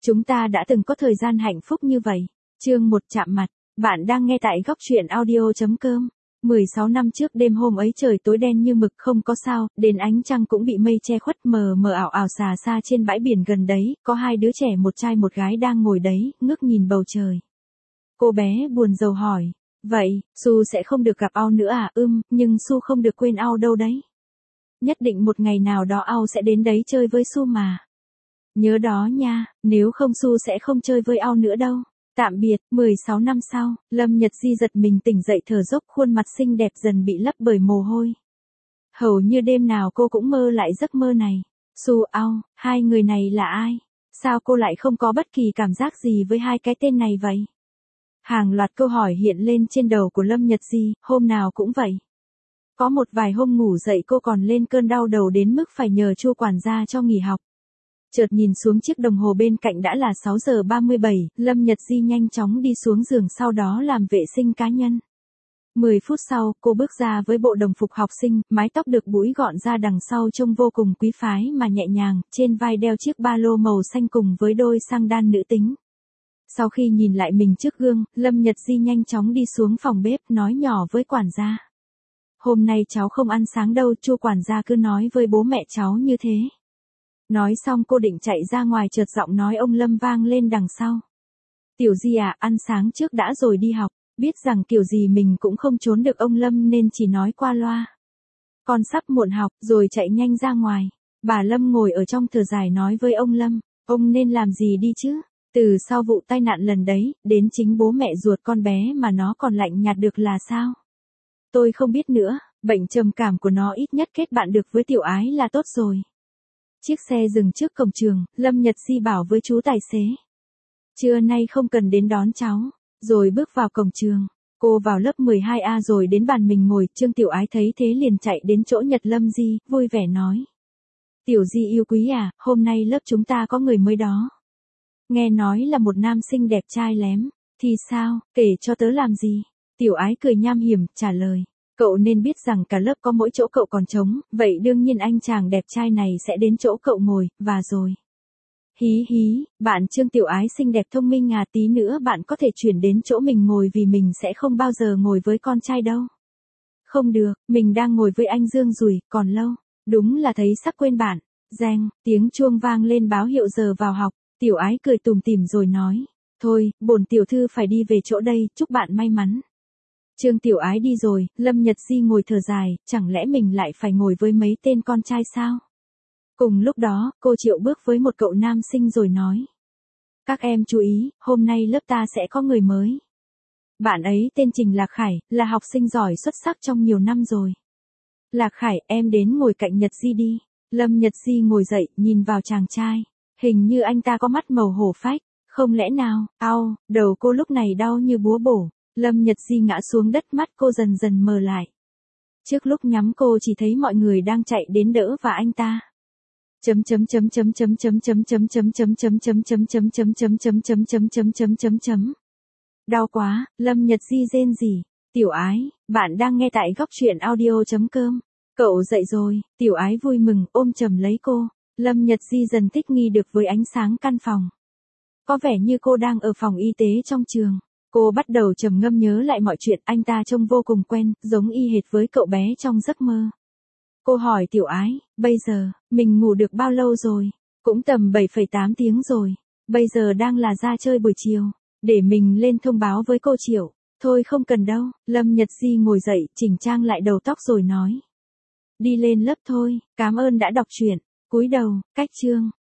Chúng ta đã từng có thời gian hạnh phúc như vậy. Chương 1 chạm mặt. Bạn đang nghe tại góc truyện audio.com. 16 năm trước đêm hôm ấy trời tối đen như mực không có sao, đến ánh trăng cũng bị mây che khuất mờ mờ ảo ảo xà xa trên bãi biển gần đấy, có hai đứa trẻ một trai một gái đang ngồi đấy, ngước nhìn bầu trời. Cô bé buồn rầu hỏi, vậy, Su sẽ không được gặp Ao nữa à? Nhưng Su không được quên Ao đâu đấy. Nhất định một ngày nào đó Ao sẽ đến đấy chơi với Su mà. Nhớ đó nha, nếu không Su sẽ không chơi với Ao nữa đâu. Tạm biệt. 16 năm sau, Lâm Nhật Di giật mình tỉnh dậy thở dốc, khuôn mặt xinh đẹp dần bị lấp bởi mồ hôi. Hầu như đêm nào cô cũng mơ lại giấc mơ này. Su, Ao, hai người này là ai? Sao cô lại không có bất kỳ cảm giác gì với hai cái tên này vậy? Hàng loạt câu hỏi hiện lên trên đầu của Lâm Nhật Di, hôm nào cũng vậy. Có một vài hôm ngủ dậy cô còn lên cơn đau đầu đến mức phải nhờ Chu quản gia cho nghỉ học. Chợt nhìn xuống chiếc đồng hồ bên cạnh đã là 6 giờ 37, Lâm Nhật Di nhanh chóng đi xuống giường sau đó làm vệ sinh cá nhân. 10 phút sau, cô bước ra với bộ đồng phục học sinh, mái tóc được búi gọn ra đằng sau trông vô cùng quý phái mà nhẹ nhàng, trên vai đeo chiếc ba lô màu xanh cùng với đôi xăng đan nữ tính. Sau khi nhìn lại mình trước gương, Lâm Nhật Di nhanh chóng đi xuống phòng bếp nói nhỏ với quản gia. Hôm nay cháu không ăn sáng đâu, Chu quản gia cứ nói với bố mẹ cháu như thế. Nói xong cô định chạy ra ngoài chợt giọng nói ông Lâm vang lên đằng sau. Tiểu Di à, ăn sáng trước đã rồi đi học, biết rằng kiểu gì mình cũng không trốn được ông Lâm nên chỉ nói qua loa. Con sắp muộn học rồi chạy nhanh ra ngoài. Bà Lâm ngồi ở trong thở dài nói với ông Lâm, ông nên làm gì đi chứ? Từ sau vụ tai nạn lần đấy, đến chính bố mẹ ruột con bé mà nó còn lạnh nhạt được là sao? Tôi không biết nữa, bệnh trầm cảm của nó ít nhất kết bạn được với Tiểu Ái là tốt rồi. Chiếc xe dừng trước cổng trường, Lâm Nhật Di bảo với chú tài xế. Trưa nay không cần đến đón cháu, rồi bước vào cổng trường. Cô vào lớp 12A rồi đến bàn mình ngồi, Trương Tiểu Ái thấy thế liền chạy đến chỗ Nhật Lâm Di, vui vẻ nói. Tiểu Di yêu quý à, hôm nay lớp chúng ta có người mới đó. Nghe nói là một nam sinh đẹp trai lém, thì sao, kể cho tớ làm gì? Tiểu Ái cười nham hiểm, trả lời. Cậu nên biết rằng cả lớp có mỗi chỗ cậu còn trống, vậy đương nhiên anh chàng đẹp trai này sẽ đến chỗ cậu ngồi, và rồi. Hí hí, bạn Trương Tiểu Ái xinh đẹp thông minh à, tí nữa bạn có thể chuyển đến chỗ mình ngồi vì mình sẽ không bao giờ ngồi với con trai đâu. Không được, mình đang ngồi với anh Dương Dùi, còn lâu. Đúng là thấy sắp quên bạn. Reng, tiếng chuông vang lên báo hiệu giờ vào học. Tiểu Ái cười tủm tỉm rồi nói. Thôi, bổn tiểu thư phải đi về chỗ đây, chúc bạn may mắn. Trương Tiểu Ái đi rồi, Lâm Nhật Di ngồi thở dài, chẳng lẽ mình lại phải ngồi với mấy tên con trai sao? Cùng lúc đó, cô Triệu bước với một cậu nam sinh rồi nói. Các em chú ý, hôm nay lớp ta sẽ có người mới. Bạn ấy tên Trình Lạc Khải, là học sinh giỏi xuất sắc trong nhiều năm rồi. Lạc Khải, em đến ngồi cạnh Nhật Di đi. Lâm Nhật Di ngồi dậy, nhìn vào chàng trai. Hình như anh ta có mắt màu hổ phách. Không lẽ nào, ao, đầu cô lúc này đau như búa bổ. Lâm Nhật Di ngã xuống đất, mắt cô dần dần mờ lại. Trước lúc nhắm cô chỉ thấy mọi người đang chạy đến đỡ và anh ta. Đau quá, Lâm Nhật Di rên rỉ. Tiểu Ái, bạn đang nghe tại góc truyện audio.com. Cậu dậy rồi, Tiểu Ái vui mừng ôm chầm lấy cô. Lâm Nhật Di dần thích nghi được với ánh sáng căn phòng. Có vẻ như cô đang ở phòng y tế trong trường. Cô bắt đầu trầm ngâm nhớ lại mọi chuyện, anh ta trông vô cùng quen, giống y hệt với cậu bé trong giấc mơ. Cô hỏi Tiểu Ái, bây giờ, mình ngủ được bao lâu rồi? Cũng tầm 7,8 tiếng rồi. Bây giờ đang là ra chơi buổi chiều. Để mình lên thông báo với cô Triệu. Thôi không cần đâu, Lâm Nhật Di ngồi dậy, chỉnh trang lại đầu tóc rồi nói. Đi lên lớp thôi, cảm ơn đã đọc truyện. Cúi đầu, cách chương.